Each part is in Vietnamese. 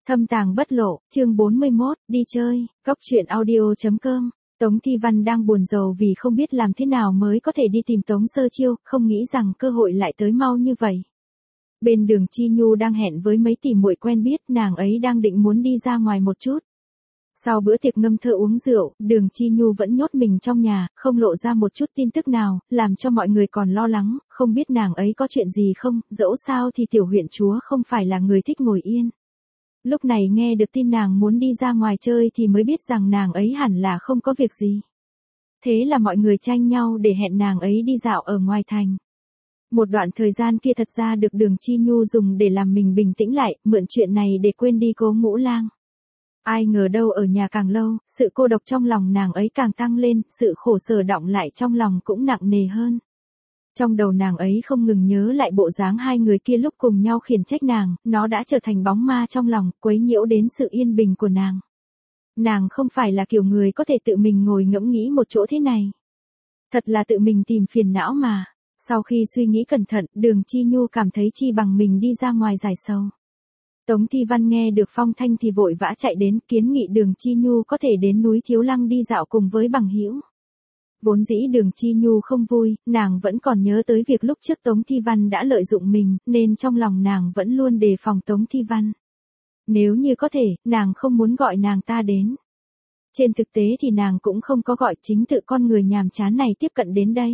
Thâm tàng bất lộ, chương 41, đi chơi, Cóc truyện audio.com. Tống Thi Văn đang buồn rầu vì không biết làm thế nào mới có thể đi tìm Tống Sơ Chiêu, không nghĩ rằng cơ hội lại tới mau như vậy. Bên đường Chi Nhu đang hẹn với mấy tỷ muội quen biết, nàng ấy đang định muốn đi ra ngoài một chút. Sau bữa tiệc ngâm thơ uống rượu, đường Chi Nhu vẫn nhốt mình trong nhà, không lộ ra một chút tin tức nào, làm cho mọi người còn lo lắng, không biết nàng ấy có chuyện gì không, dẫu sao thì tiểu huyện chúa không phải là người thích ngồi yên. Lúc này nghe được tin nàng muốn đi ra ngoài chơi thì mới biết rằng nàng ấy hẳn là không có việc gì. Thế là mọi người tranh nhau để hẹn nàng ấy đi dạo ở ngoài thành. Một đoạn thời gian kia thật ra được đường Chi Nhu dùng để làm mình bình tĩnh lại, mượn chuyện này để quên đi Cố Ngũ Lang. Ai ngờ đâu ở nhà càng lâu, sự cô độc trong lòng nàng ấy càng tăng lên, sự khổ sở đọng lại trong lòng cũng nặng nề hơn. Trong đầu nàng ấy không ngừng nhớ lại bộ dáng hai người kia lúc cùng nhau khiển trách nàng, nó đã trở thành bóng ma trong lòng, quấy nhiễu đến sự yên bình của nàng. Nàng không phải là kiểu người có thể tự mình ngồi ngẫm nghĩ một chỗ thế này. Thật là tự mình tìm phiền não mà. Sau khi suy nghĩ cẩn thận, đường Chi Nhu cảm thấy chi bằng mình đi ra ngoài giải sầu. Tống Thi Văn nghe được phong thanh thì vội vã chạy đến, kiến nghị đường Chi Nhu có thể đến núi Thiếu Lăng đi dạo cùng với bằng hữu. Vốn dĩ đường Chi Nhu không vui, nàng vẫn còn nhớ tới việc lúc trước Tống Thi Văn đã lợi dụng mình, nên trong lòng nàng vẫn luôn đề phòng Tống Thi Văn. Nếu như có thể, nàng không muốn gọi nàng ta đến. Trên thực tế thì nàng cũng không có gọi, chính tự con người nhàm chán này tiếp cận đến đây.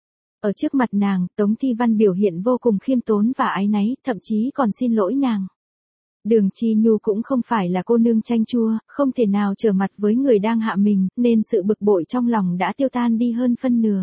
Ở trước mặt nàng, Tống Thi Văn biểu hiện vô cùng khiêm tốn và áy náy, thậm chí còn xin lỗi nàng. Đường Chi Nhu cũng không phải là cô nương chanh chua, không thể nào trở mặt với người đang hạ mình, nên sự bực bội trong lòng đã tiêu tan đi hơn phân nửa.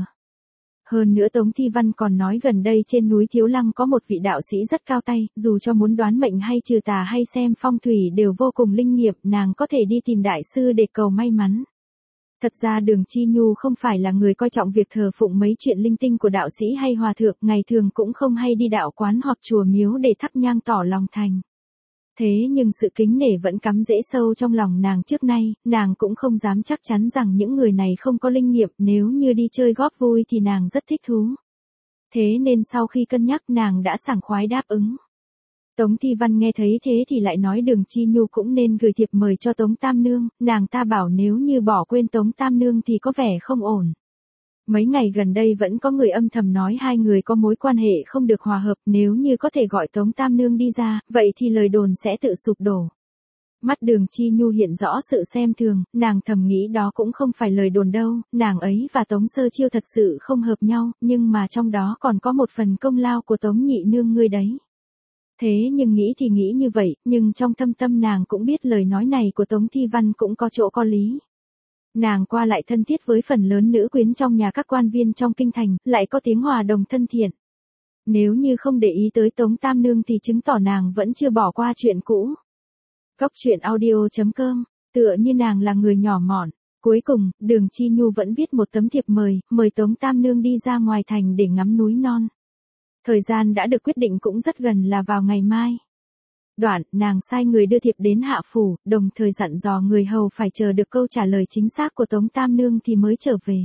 Hơn nữa Tống Thi Văn còn nói gần đây trên núi Thiếu Lăng có một vị đạo sĩ rất cao tay, dù cho muốn đoán mệnh hay trừ tà hay xem phong thủy đều vô cùng linh nghiệm, nàng có thể đi tìm đại sư để cầu may mắn. Thật ra đường Chi Nhu không phải là người coi trọng việc thờ phụng mấy chuyện linh tinh của đạo sĩ hay hòa thượng, ngày thường cũng không hay đi đạo quán hoặc chùa miếu để thắp nhang tỏ lòng thành. Thế nhưng sự kính nể vẫn cắm rễ sâu trong lòng nàng trước nay, nàng cũng không dám chắc chắn rằng những người này không có linh nghiệm, nếu như đi chơi góp vui thì nàng rất thích thú. Thế nên sau khi cân nhắc nàng đã sảng khoái đáp ứng. Tống Thi Văn nghe thấy thế thì lại nói đường Chi Nhu cũng nên gửi thiệp mời cho Tống Tam Nương, nàng ta bảo nếu như bỏ quên Tống Tam Nương thì có vẻ không ổn. Mấy ngày gần đây vẫn có người âm thầm nói hai người có mối quan hệ không được hòa hợp, nếu như có thể gọi Tống Tam Nương đi ra, vậy thì lời đồn sẽ tự sụp đổ. Mắt đường Chi Nhu hiện rõ sự xem thường, nàng thầm nghĩ đó cũng không phải lời đồn đâu, nàng ấy và Tống Sơ Chiêu thật sự không hợp nhau, nhưng mà trong đó còn có một phần công lao của Tống nhị nương ngươi đấy. Thế nhưng nghĩ thì nghĩ như vậy, nhưng trong thâm tâm nàng cũng biết lời nói này của Tống Thi Văn cũng có chỗ có lý. Nàng qua lại thân thiết với phần lớn nữ quyến trong nhà các quan viên trong kinh thành, lại có tiếng hòa đồng thân thiện. Nếu như không để ý tới Tống Tam Nương thì chứng tỏ nàng vẫn chưa bỏ qua chuyện cũ. Cóc truyện audio.com, tựa như nàng là người nhỏ mọn. Cuối cùng, đường Chi Nhu vẫn viết một tấm thiệp mời Tống Tam Nương đi ra ngoài thành để ngắm núi non. Thời gian đã được quyết định cũng rất gần là vào ngày mai. Đoạn, nàng sai người đưa thiệp đến Hạ Phủ, đồng thời dặn dò người hầu phải chờ được câu trả lời chính xác của Tống Tam Nương thì mới trở về.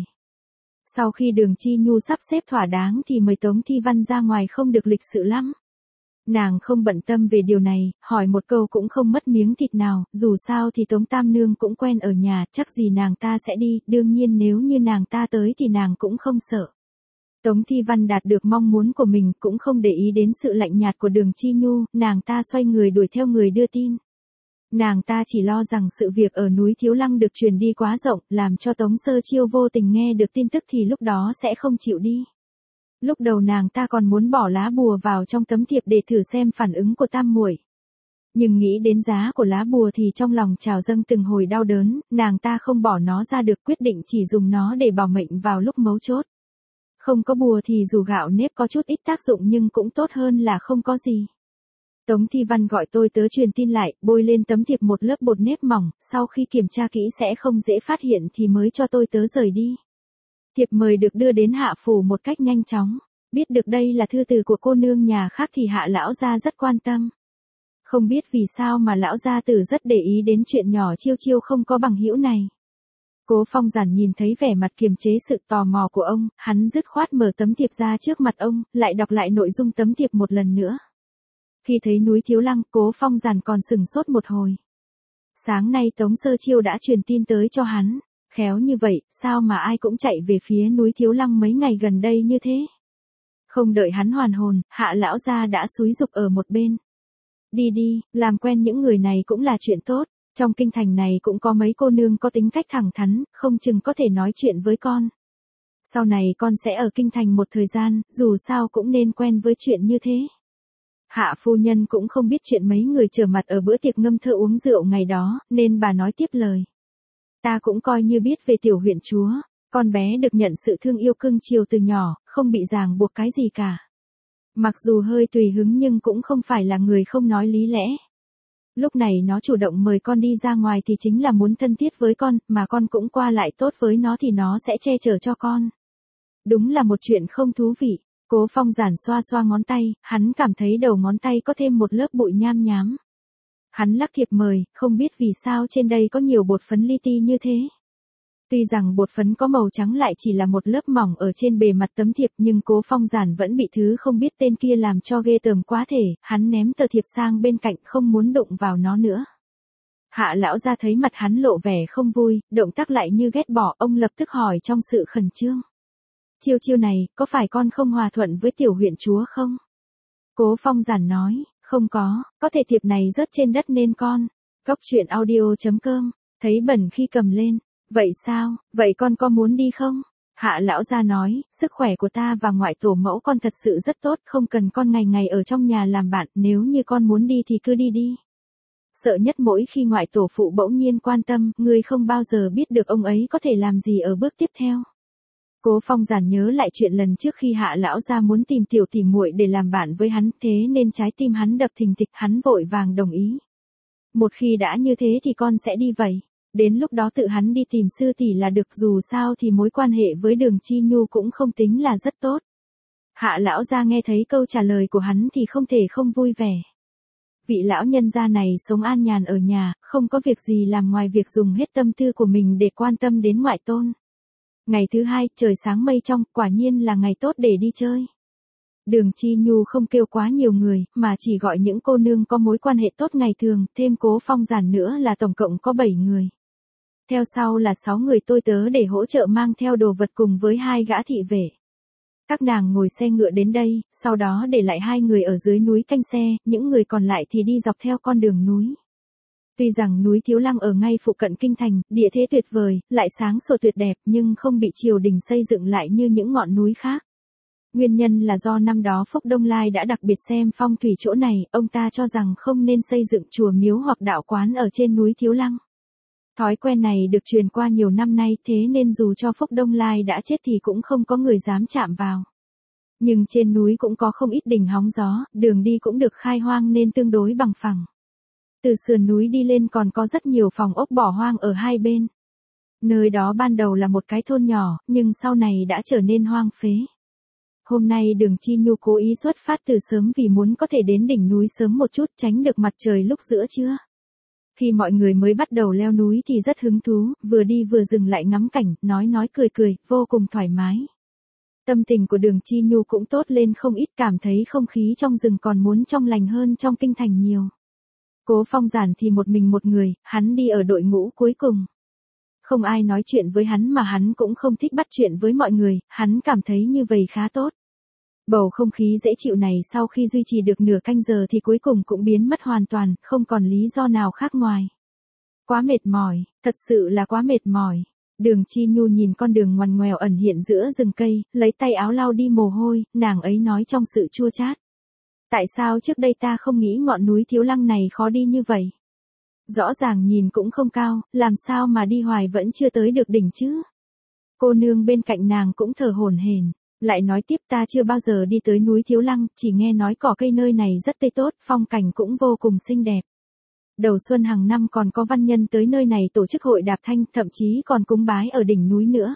Sau khi đường Chi Nhu sắp xếp thỏa đáng thì mời Tống Thi Văn ra ngoài không được lịch sự lắm. Nàng không bận tâm về điều này, hỏi một câu cũng không mất miếng thịt nào, dù sao thì Tống Tam Nương cũng quen ở nhà, chắc gì nàng ta sẽ đi, đương nhiên nếu như nàng ta tới thì nàng cũng không sợ. Tống Thi Văn đạt được mong muốn của mình cũng không để ý đến sự lạnh nhạt của đường Chi Nhu, nàng ta xoay người đuổi theo người đưa tin. Nàng ta chỉ lo rằng sự việc ở núi Thiếu Lăng được truyền đi quá rộng, làm cho Tống Sơ Chiêu vô tình nghe được tin tức thì lúc đó sẽ không chịu đi. Lúc đầu nàng ta còn muốn bỏ lá bùa vào trong tấm thiệp để thử xem phản ứng của tam muội. Nhưng nghĩ đến giá của lá bùa thì trong lòng trào dâng từng hồi đau đớn, nàng ta không bỏ nó ra được, quyết định chỉ dùng nó để bảo mệnh vào lúc mấu chốt. Không có bùa thì dù gạo nếp có chút ít tác dụng nhưng cũng tốt hơn là không có gì. Tống Thi Văn gọi tôi tớ truyền tin lại, bôi lên tấm thiệp một lớp bột nếp mỏng, sau khi kiểm tra kỹ sẽ không dễ phát hiện thì mới cho tôi tớ rời đi. Thiệp mời được đưa đến Hạ Phủ một cách nhanh chóng. Biết được đây là thư từ của cô nương nhà khác thì Hạ lão gia rất quan tâm. Không biết vì sao mà lão gia tử rất để ý đến chuyện nhỏ Chiêu Chiêu không có bằng hữu này. Cố Phong Giản nhìn thấy vẻ mặt kiềm chế sự tò mò của ông, hắn dứt khoát mở tấm thiệp ra trước mặt ông, lại đọc lại nội dung tấm thiệp một lần nữa. Khi thấy núi Thiếu Lăng, Cố Phong Giản còn sửng sốt một hồi. Sáng nay Tống Sơ Chiêu đã truyền tin tới cho hắn. Khéo như vậy, sao mà ai cũng chạy về phía núi Thiếu Lăng mấy ngày gần đây như thế? Không đợi hắn hoàn hồn, Hạ lão gia đã xúi giục ở một bên. Đi đi, làm quen những người này cũng là chuyện tốt. Trong kinh thành này cũng có mấy cô nương có tính cách thẳng thắn, không chừng có thể nói chuyện với con. Sau này con sẽ ở kinh thành một thời gian, dù sao cũng nên quen với chuyện như thế. Hạ phu nhân cũng không biết chuyện mấy người trở mặt ở bữa tiệc ngâm thơ uống rượu ngày đó, nên bà nói tiếp lời. Ta cũng coi như biết về tiểu huyện chúa, con bé được nhận sự thương yêu cưng chiều từ nhỏ, không bị ràng buộc cái gì cả. Mặc dù hơi tùy hứng nhưng cũng không phải là người không nói lý lẽ. Lúc này nó chủ động mời con đi ra ngoài thì chính là muốn thân thiết với con, mà con cũng qua lại tốt với nó thì nó sẽ che chở cho con. Đúng là một chuyện không thú vị. Cố Phong Giản xoa xoa ngón tay, hắn cảm thấy đầu ngón tay có thêm một lớp bụi nham nhám. Hắn lắc thiệp mời, không biết vì sao trên đây có nhiều bột phấn li ti như thế. Tuy rằng bột phấn có màu trắng lại chỉ là một lớp mỏng ở trên bề mặt tấm thiệp nhưng Cố Phong Giản vẫn bị thứ không biết tên kia làm cho ghê tởm quá thể, hắn ném tờ thiệp sang bên cạnh không muốn đụng vào nó nữa. Hạ lão gia thấy mặt hắn lộ vẻ không vui, động tác lại như ghét bỏ, ông lập tức hỏi trong sự khẩn trương. Chiêu chiêu này, có phải con không hòa thuận với tiểu huyện chúa không? Cố Phong Giản nói, không có thể thiệp này rớt trên đất nên con. Cóc truyện audio.com, thấy bẩn khi cầm lên. Vậy sao, vậy con có muốn đi không? Hạ lão gia nói, sức khỏe của ta và ngoại tổ mẫu con thật sự rất tốt, không cần con ngày ngày ở trong nhà làm bạn, nếu như con muốn đi thì cứ đi đi. Sợ nhất mỗi khi ngoại tổ phụ bỗng nhiên quan tâm, ngươi không bao giờ biết được ông ấy có thể làm gì ở bước tiếp theo. Cố Phong Giản nhớ lại chuyện lần trước khi Hạ lão gia muốn tìm tiểu tỷ muội để làm bạn với hắn, thế nên trái tim hắn đập thình thịch, hắn vội vàng đồng ý. Một khi đã như thế thì con sẽ đi vậy. Đến lúc đó tự hắn đi tìm sư tỷ là được, dù sao thì mối quan hệ với Đường Chi Nhu cũng không tính là rất tốt. Hạ lão gia nghe thấy câu trả lời của hắn thì không thể không vui vẻ. Vị lão nhân gia này sống an nhàn ở nhà, không có việc gì làm ngoài việc dùng hết tâm tư của mình để quan tâm đến ngoại tôn. Ngày thứ hai, trời sáng mây trong, quả nhiên là ngày tốt để đi chơi. Đường Chi Nhu không kêu quá nhiều người, mà chỉ gọi những cô nương có mối quan hệ tốt ngày thường, thêm Cố Phong Giản nữa là tổng cộng có 7 người. Theo sau là 6 người tôi tớ để hỗ trợ mang theo đồ vật cùng với 2 gã thị vệ. Các nàng ngồi xe ngựa đến đây, sau đó để lại 2 người ở dưới núi canh xe, những người còn lại thì đi dọc theo con đường núi. Tuy rằng núi Thiếu Lăng ở ngay phụ cận kinh thành, địa thế tuyệt vời, lại sáng sủa tuyệt đẹp nhưng không bị triều đình xây dựng lại như những ngọn núi khác. Nguyên nhân là do năm đó Phúc Đông Lai đã đặc biệt xem phong thủy chỗ này, ông ta cho rằng không nên xây dựng chùa miếu hoặc đạo quán ở trên núi Thiếu Lăng. Thói quen này được truyền qua nhiều năm nay, thế nên dù cho Phúc Đông Lai đã chết thì cũng không có người dám chạm vào. Nhưng trên núi cũng có không ít đỉnh hóng gió, đường đi cũng được khai hoang nên tương đối bằng phẳng. Từ sườn núi đi lên còn có rất nhiều phòng ốc bỏ hoang ở hai bên. Nơi đó ban đầu là một cái thôn nhỏ, nhưng sau này đã trở nên hoang phế. Hôm nay Đường Chi Nhu cố ý xuất phát từ sớm vì muốn có thể đến đỉnh núi sớm một chút, tránh được mặt trời lúc giữa trưa. Khi mọi người mới bắt đầu leo núi thì rất hứng thú, vừa đi vừa dừng lại ngắm cảnh, nói cười, vô cùng thoải mái. Tâm tình của Đường Chi Nhu cũng tốt lên không ít, cảm thấy không khí trong rừng còn muốn trong lành hơn trong kinh thành nhiều. Cố Phong Giản thì một mình một người, hắn đi ở đội ngũ cuối cùng. Không ai nói chuyện với hắn mà hắn cũng không thích bắt chuyện với mọi người, hắn cảm thấy như vậy khá tốt. Bầu không khí dễ chịu này sau khi duy trì được nửa canh giờ thì cuối cùng cũng biến mất hoàn toàn, không còn lý do nào khác ngoài. Quá mệt mỏi, thật sự là quá mệt mỏi. Đường Chi Nhu nhìn con đường ngoằn ngoèo ẩn hiện giữa rừng cây, lấy tay áo lau đi mồ hôi, nàng ấy nói trong sự chua chát. Tại sao trước đây ta không nghĩ ngọn núi Thiếu Lăng này khó đi như vậy? Rõ ràng nhìn cũng không cao, làm sao mà đi hoài vẫn chưa tới được đỉnh chứ? Cô nương bên cạnh nàng cũng thở hổn hển, lại nói tiếp, ta chưa bao giờ đi tới núi Thiếu Lăng, chỉ nghe nói cỏ cây nơi này rất tươi tốt, phong cảnh cũng vô cùng xinh đẹp. Đầu xuân hàng năm còn có văn nhân tới nơi này tổ chức hội đạp thanh, thậm chí còn cúng bái ở đỉnh núi nữa.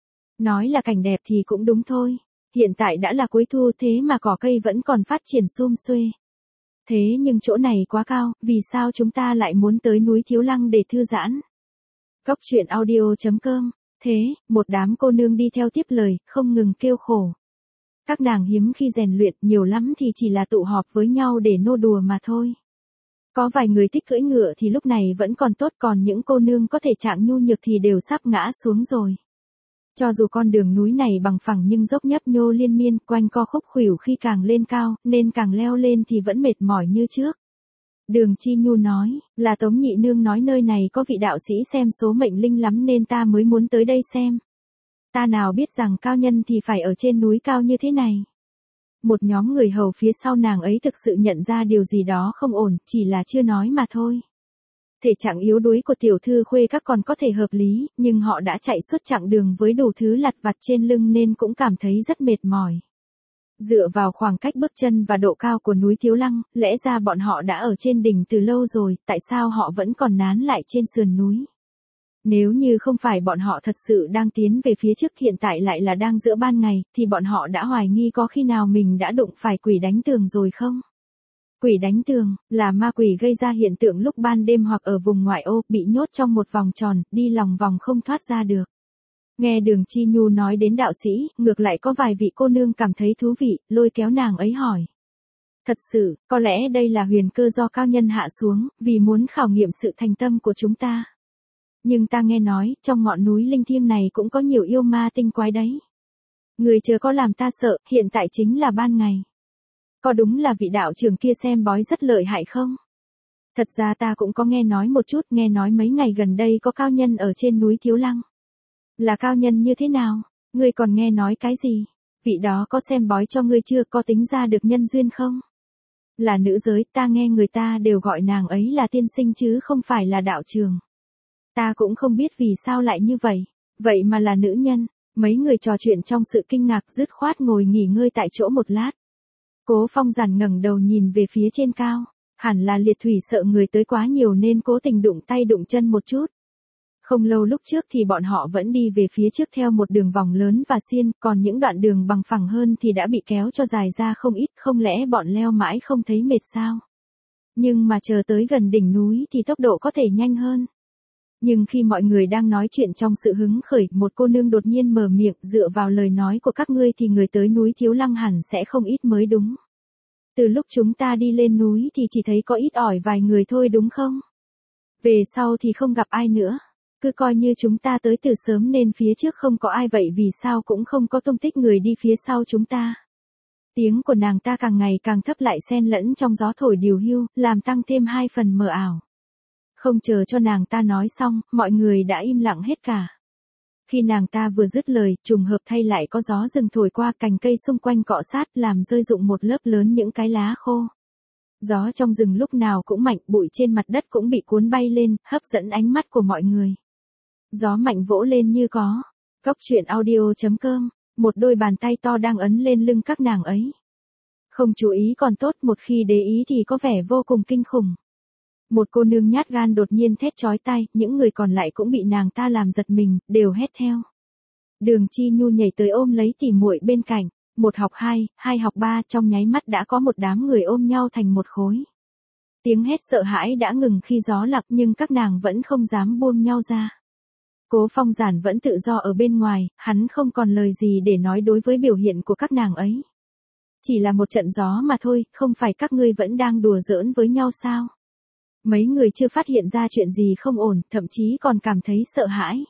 Nói là cảnh đẹp thì cũng đúng thôi. Hiện tại đã là cuối thu thế mà cỏ cây vẫn còn phát triển sum xuê. Thế nhưng chỗ này quá cao, vì sao chúng ta lại muốn tới núi Thiếu Lăng để thư giãn? Cóc truyện audio.com. Thế, một đám cô nương đi theo tiếp lời, không ngừng kêu khổ. Các nàng hiếm khi rèn luyện, nhiều lắm thì chỉ là tụ họp với nhau để nô đùa mà thôi. Có vài người thích cưỡi ngựa thì lúc này vẫn còn tốt, còn những cô nương có thể trạng nhu nhược thì đều sắp ngã xuống rồi. Cho dù con đường núi này bằng phẳng nhưng dốc nhấp nhô liên miên, quanh co khúc khuỷu khi càng lên cao, nên càng leo lên thì vẫn mệt mỏi như trước. Đường Chi Nhu nói, là Tống nhị nương nói nơi này có vị đạo sĩ xem số mệnh linh lắm nên ta mới muốn tới đây xem. Ta nào biết rằng cao nhân thì phải ở trên núi cao như thế này. Một nhóm người hầu phía sau nàng ấy thực sự nhận ra điều gì đó không ổn, chỉ là chưa nói mà thôi. Thể trạng yếu đuối của tiểu thư Khuê Các còn có thể hợp lý, nhưng họ đã chạy suốt chặng đường với đủ thứ lặt vặt trên lưng nên cũng cảm thấy rất mệt mỏi. Dựa vào khoảng cách bước chân và độ cao của núi Thiếu Lăng, lẽ ra bọn họ đã ở trên đỉnh từ lâu rồi, tại sao họ vẫn còn nán lại trên sườn núi? Nếu như không phải bọn họ thật sự đang tiến về phía trước, hiện tại lại là đang giữa ban ngày, thì bọn họ đã hoài nghi có khi nào mình đã đụng phải quỷ đánh tường rồi không? Quỷ đánh tường, là ma quỷ gây ra hiện tượng lúc ban đêm hoặc ở vùng ngoại ô, bị nhốt trong một vòng tròn, đi lòng vòng không thoát ra được. Nghe Đường Chi Nhu nói đến đạo sĩ, ngược lại có vài vị cô nương cảm thấy thú vị, lôi kéo nàng ấy hỏi. Thật sự, có lẽ đây là huyền cơ do cao nhân hạ xuống, vì muốn khảo nghiệm sự thành tâm của chúng ta. Nhưng ta nghe nói, trong ngọn núi linh thiêng này cũng có nhiều yêu ma tinh quái đấy. Người chớ có làm ta sợ, hiện tại chính là ban ngày. Có đúng là vị đạo trưởng kia xem bói rất lợi hại không? Thật ra ta cũng có nghe nói một chút, nghe nói mấy ngày gần đây có cao nhân ở trên núi Thiếu Lăng. Là cao nhân như thế nào? Ngươi còn nghe nói cái gì? Vị đó có xem bói cho ngươi chưa, có tính ra được nhân duyên không? Là nữ giới, ta nghe người ta đều gọi nàng ấy là tiên sinh chứ không phải là đạo trưởng. Ta cũng không biết vì sao lại như vậy. Vậy mà là nữ nhân. Mấy người trò chuyện trong sự kinh ngạc, dứt khoát ngồi nghỉ ngơi tại chỗ một lát. Cố Phong Giản ngẩng đầu nhìn về phía trên cao. Hẳn là Liệt Thủy sợ người tới quá nhiều nên cố tình đụng tay đụng chân một chút. Không lâu lúc trước thì bọn họ vẫn đi về phía trước theo một đường vòng lớn và xiên, còn những đoạn đường bằng phẳng hơn thì đã bị kéo cho dài ra không ít, không lẽ bọn leo mãi không thấy mệt sao? Nhưng mà chờ tới gần đỉnh núi thì tốc độ có thể nhanh hơn. Nhưng khi mọi người đang nói chuyện trong sự hứng khởi, một cô nương đột nhiên mở miệng, dựa vào lời nói của các ngươi thì người tới núi Thiếu Lăng hẳn sẽ không ít mới đúng. Từ lúc chúng ta đi lên núi thì chỉ thấy có ít ỏi vài người thôi đúng không? Về sau thì không gặp ai nữa. Cứ coi như chúng ta tới từ sớm nên phía trước không có ai, vậy vì sao cũng không có tung tích người đi phía sau chúng ta. Tiếng của nàng ta càng ngày càng thấp lại xen lẫn trong gió thổi điều hưu, làm tăng thêm 2 phần mờ ảo. Không chờ cho nàng ta nói xong, mọi người đã im lặng hết cả. Khi nàng ta vừa dứt lời, trùng hợp thay lại có gió rừng thổi qua, cành cây xung quanh cọ sát làm rơi rụng một lớp lớn những cái lá khô. Gió trong rừng lúc nào cũng mạnh, bụi trên mặt đất cũng bị cuốn bay lên, hấp dẫn ánh mắt của mọi người. Gió mạnh vỗ lên như có. Góc truyện audio.com, một đôi bàn tay to đang ấn lên lưng các nàng ấy. Không chú ý còn tốt, một khi để ý thì có vẻ vô cùng kinh khủng. Một cô nương nhát gan đột nhiên thét chói tai, những người còn lại cũng bị nàng ta làm giật mình, đều hét theo. Đường Chi Nhu nhảy tới ôm lấy tỉ muội bên cạnh, 1 học 2, 2 học 3, trong nháy mắt đã có một đám người ôm nhau thành một khối. Tiếng hét sợ hãi đã ngừng khi gió lặng nhưng các nàng vẫn không dám buông nhau ra. Cố Phong Giản vẫn tự do ở bên ngoài, hắn không còn lời gì để nói đối với biểu hiện của các nàng ấy. Chỉ là một trận gió mà thôi, không phải các ngươi vẫn đang đùa giỡn với nhau sao? Mấy người chưa phát hiện ra chuyện gì không ổn, thậm chí còn cảm thấy sợ hãi.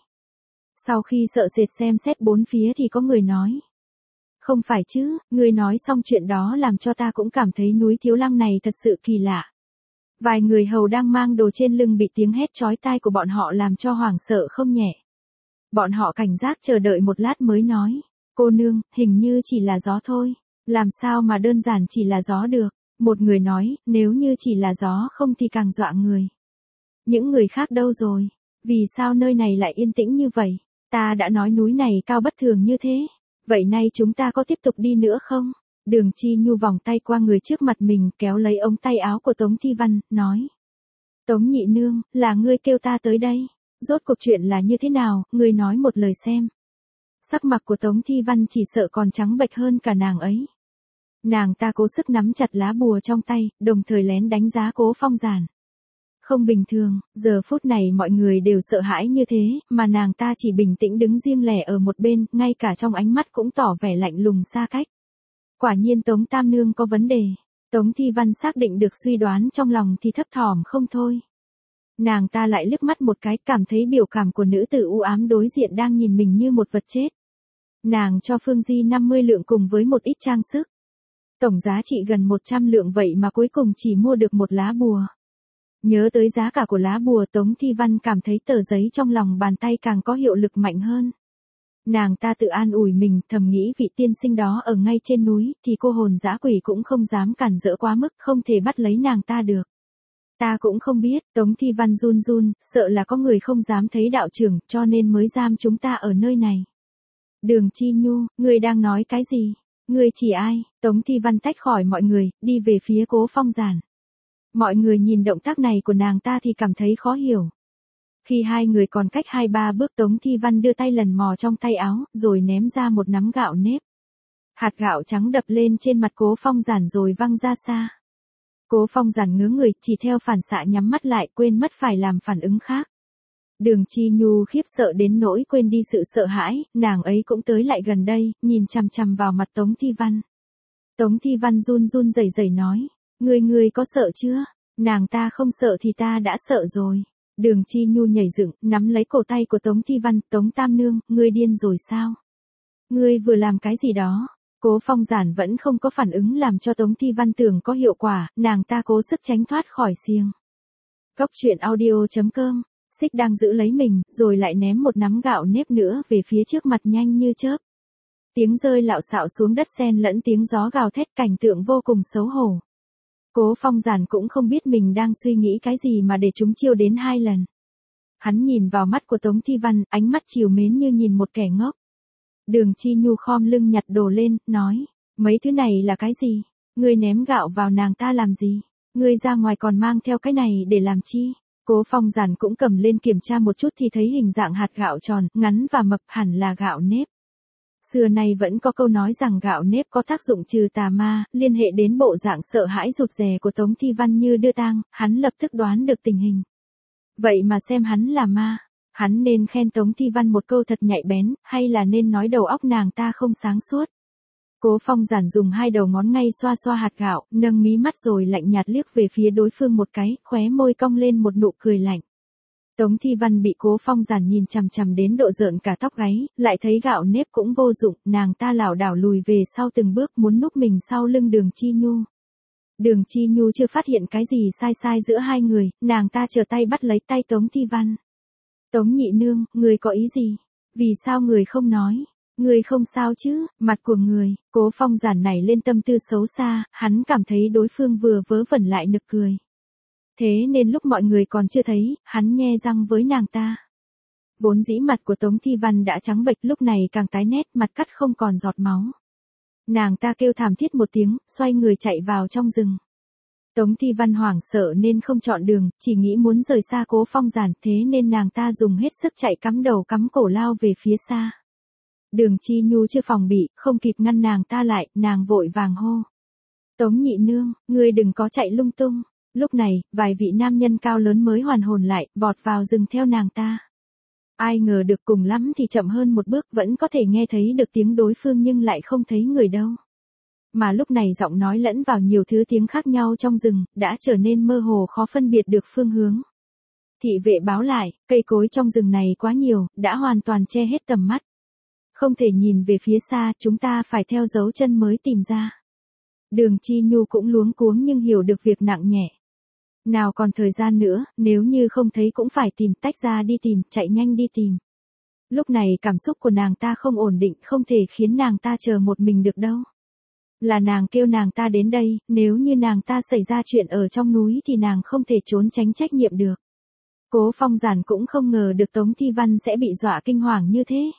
Sau khi sợ sệt xem xét bốn phía thì có người nói. Không phải chứ, ngươi nói xong chuyện đó làm cho ta cũng cảm thấy núi Thiếu Lăng này thật sự kỳ lạ. Vài người hầu đang mang đồ trên lưng bị tiếng hét chói tai của bọn họ làm cho hoảng sợ không nhẹ. Bọn họ cảnh giác chờ đợi một lát mới nói. Cô nương, hình như chỉ là gió thôi. Làm sao mà đơn giản chỉ là gió được. Một người nói, nếu như chỉ là gió không thì càng dọa người. Những người khác đâu rồi? Vì sao nơi này lại yên tĩnh như vậy? Ta đã nói núi này cao bất thường như thế. Vậy nay chúng ta có tiếp tục đi nữa không? Đường Chi Nhu vòng tay qua người trước mặt mình, kéo lấy ống tay áo của Tống Thi Văn, nói. Tống nhị nương, là ngươi kêu ta tới đây. Rốt cuộc chuyện là như thế nào, ngươi nói một lời xem. Sắc mặt của Tống Thi Văn chỉ sợ còn trắng bệch hơn cả nàng ấy. Nàng ta cố sức nắm chặt lá bùa trong tay, đồng thời lén đánh giá Cố Phong Giản. Không bình thường, giờ phút này mọi người đều sợ hãi như thế, mà nàng ta chỉ bình tĩnh đứng riêng lẻ ở một bên, ngay cả trong ánh mắt cũng tỏ vẻ lạnh lùng xa cách. Quả nhiên Tống Tam Nương có vấn đề. Tống Thi Văn xác định được suy đoán trong lòng thì thấp thỏm không thôi. Nàng ta lại liếc mắt một cái, cảm thấy biểu cảm của nữ tử u ám đối diện đang nhìn mình như một vật chết. Nàng cho Phương Di 50 lượng cùng với một ít trang sức. Tổng giá trị gần 100 lượng vậy mà cuối cùng chỉ mua được một lá bùa. Nhớ tới giá cả của lá bùa, Tống Thi Văn cảm thấy tờ giấy trong lòng bàn tay càng có hiệu lực mạnh hơn. Nàng ta tự an ủi mình, thầm nghĩ vị tiên sinh đó ở ngay trên núi, thì cô hồn dã quỷ cũng không dám cản rỡ quá mức, không thể bắt lấy nàng ta được. Ta cũng không biết, Tống Thi Văn run run, sợ là có người không dám thấy đạo trưởng, cho nên mới giam chúng ta ở nơi này. Đường Chi Nhu, ngươi đang nói cái gì? Ngươi chỉ ai? Tống Thi Văn tách khỏi mọi người, đi về phía Cố Phong Giản. Mọi người nhìn động tác này của nàng ta thì cảm thấy khó hiểu. Khi hai người còn cách 2-3 bước, Tống Thi Văn đưa tay lần mò trong tay áo, rồi ném ra một nắm gạo nếp. Hạt gạo trắng đập lên trên mặt Cố Phong Giản rồi văng ra xa. Cố Phong Giản ngớ người, chỉ theo phản xạ nhắm mắt lại, quên mất phải làm phản ứng khác. Đường Chi Nhu khiếp sợ đến nỗi quên đi sự sợ hãi, nàng ấy cũng tới lại gần đây, nhìn chằm chằm vào mặt Tống Thi Văn. Tống Thi Văn run run rẩy rẩy nói, ngươi có sợ chưa? Nàng ta không sợ thì ta đã sợ rồi. Đường Chi Nhu nhảy dựng, nắm lấy cổ tay của Tống Thi Văn, Tống Tam Nương, ngươi điên rồi sao? Ngươi vừa làm cái gì đó? Cố Phong Giản vẫn không có phản ứng làm cho Tống Thi Văn tưởng có hiệu quả, nàng ta cố sức tránh thoát khỏi xiềng. Cốc truyện audio.com, Xích đang giữ lấy mình, rồi lại ném một nắm gạo nếp nữa về phía trước mặt nhanh như chớp. Tiếng rơi lạo xạo xuống đất xen lẫn tiếng gió gào thét, cảnh tượng vô cùng xấu hổ. Cố Phong Giản cũng không biết mình đang suy nghĩ cái gì mà để chúng chiêu đến 2 lần. Hắn nhìn vào mắt của Tống Thi Văn, ánh mắt trìu mến như nhìn một kẻ ngốc. Đường Chi Nhu khom lưng nhặt đồ lên, nói, mấy thứ này là cái gì? Ngươi ném gạo vào nàng ta làm gì? Ngươi ra ngoài còn mang theo cái này để làm chi? Cố Phong Giản cũng cầm lên kiểm tra một chút thì thấy hình dạng hạt gạo tròn, ngắn và mập, hẳn là gạo nếp. Xưa nay vẫn có câu nói rằng gạo nếp có tác dụng trừ tà ma, liên hệ đến bộ dạng sợ hãi rụt rè của Tống Thi Văn như đưa tang, hắn lập tức đoán được tình hình. Vậy mà xem hắn là ma, hắn nên khen Tống Thi Văn một câu thật nhạy bén, hay là nên nói đầu óc nàng ta không sáng suốt. Cố Phong Giản dùng 2 đầu ngón ngay xoa xoa hạt gạo, nâng mí mắt rồi lạnh nhạt liếc về phía đối phương một cái, khóe môi cong lên một nụ cười lạnh. Tống Thi Văn bị Cố Phong Giản nhìn chằm chằm đến độ rợn cả tóc gáy, lại thấy gạo nếp cũng vô dụng, nàng ta lảo đảo lùi về sau từng bước muốn núp mình sau lưng Đường Chi Nhu. Đường Chi Nhu chưa phát hiện cái gì sai sai giữa hai người, nàng ta trở tay bắt lấy tay Tống Thi Văn. Tống nhị nương, người có ý gì? Vì sao người không nói? Người không sao chứ? Mặt của người, Cố Phong Giản nảy lên tâm tư xấu xa, hắn cảm thấy đối phương vừa vớ vẩn lại nực cười. Thế nên lúc mọi người còn chưa thấy, hắn nhe răng với nàng ta. Vốn dĩ mặt của Tống Thi Văn đã trắng bệch, lúc này càng tái nét, mặt cắt không còn giọt máu. Nàng ta kêu thảm thiết một tiếng, xoay người chạy vào trong rừng. Tống Thi Văn hoảng sợ nên không chọn đường, chỉ nghĩ muốn rời xa Cố Phong Giản, thế nên nàng ta dùng hết sức chạy cắm đầu cắm cổ lao về phía xa. Đường Chi Nhu chưa phòng bị, không kịp ngăn nàng ta lại, nàng vội vàng hô. Tống nhị nương, ngươi đừng có chạy lung tung. Lúc này, vài vị nam nhân cao lớn mới hoàn hồn lại, vọt vào rừng theo nàng ta. Ai ngờ được cùng lắm thì chậm hơn một bước, vẫn có thể nghe thấy được tiếng đối phương nhưng lại không thấy người đâu. Mà lúc này giọng nói lẫn vào nhiều thứ tiếng khác nhau trong rừng, đã trở nên mơ hồ khó phân biệt được phương hướng. Thị vệ báo lại, cây cối trong rừng này quá nhiều, đã hoàn toàn che hết tầm mắt. Không thể nhìn về phía xa, chúng ta phải theo dấu chân mới tìm ra. Đường Chi Nhu cũng luống cuống nhưng hiểu được việc nặng nhẹ. Nào còn thời gian nữa, nếu như không thấy cũng phải tìm, tách ra đi tìm, chạy nhanh đi tìm. Lúc này cảm xúc của nàng ta không ổn định, không thể khiến nàng ta chờ một mình được đâu. Là nàng kêu nàng ta đến đây, nếu như nàng ta xảy ra chuyện ở trong núi thì nàng không thể trốn tránh trách nhiệm được. Cố Phong Giản cũng không ngờ được Tống Thi Văn sẽ bị dọa kinh hoàng như thế.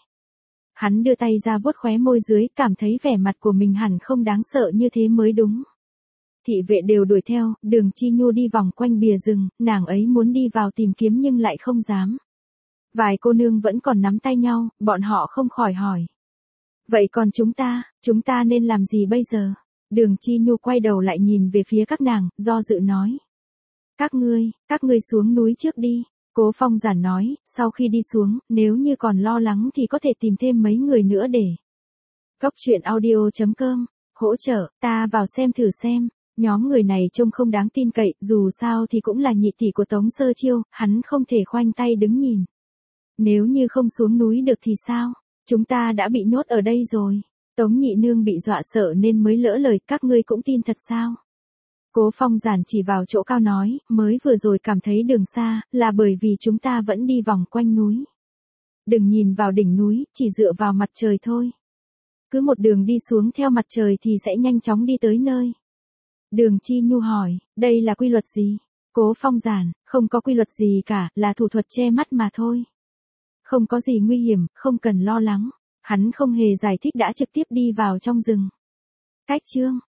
Hắn đưa tay ra vuốt khóe môi dưới, cảm thấy vẻ mặt của mình hẳn không đáng sợ như thế mới đúng. Thị vệ đều đuổi theo, Đường Chi Nhu đi vòng quanh bìa rừng, nàng ấy muốn đi vào tìm kiếm nhưng lại không dám. Vài cô nương vẫn còn nắm tay nhau, bọn họ không khỏi hỏi. Vậy còn chúng ta nên làm gì bây giờ? Đường Chi Nhu quay đầu lại nhìn về phía các nàng, do dự nói. Các ngươi xuống núi trước đi. Cố Phong Giản nói, sau khi đi xuống, nếu như còn lo lắng thì có thể tìm thêm mấy người nữa để. Cốc truyện audio.com Hỗ trợ, ta vào xem thử xem. Nhóm người này trông không đáng tin cậy, dù sao thì cũng là nhị tỷ của Tống Sơ Chiêu, hắn không thể khoanh tay đứng nhìn. Nếu như không xuống núi được thì sao? Chúng ta đã bị nhốt ở đây rồi. Tống nhị nương bị dọa sợ nên mới lỡ lời, các ngươi cũng tin thật sao? Cố Phong Giản chỉ vào chỗ cao nói, mới vừa rồi cảm thấy đường xa, là bởi vì chúng ta vẫn đi vòng quanh núi. Đừng nhìn vào đỉnh núi, chỉ dựa vào mặt trời thôi. Cứ một đường đi xuống theo mặt trời thì sẽ nhanh chóng đi tới nơi. Đường Chi Nhu hỏi, đây là quy luật gì? Cố Phong Giản, không có quy luật gì cả, là thủ thuật che mắt mà thôi. Không có gì nguy hiểm, không cần lo lắng. Hắn không hề giải thích đã trực tiếp đi vào trong rừng. Cách chương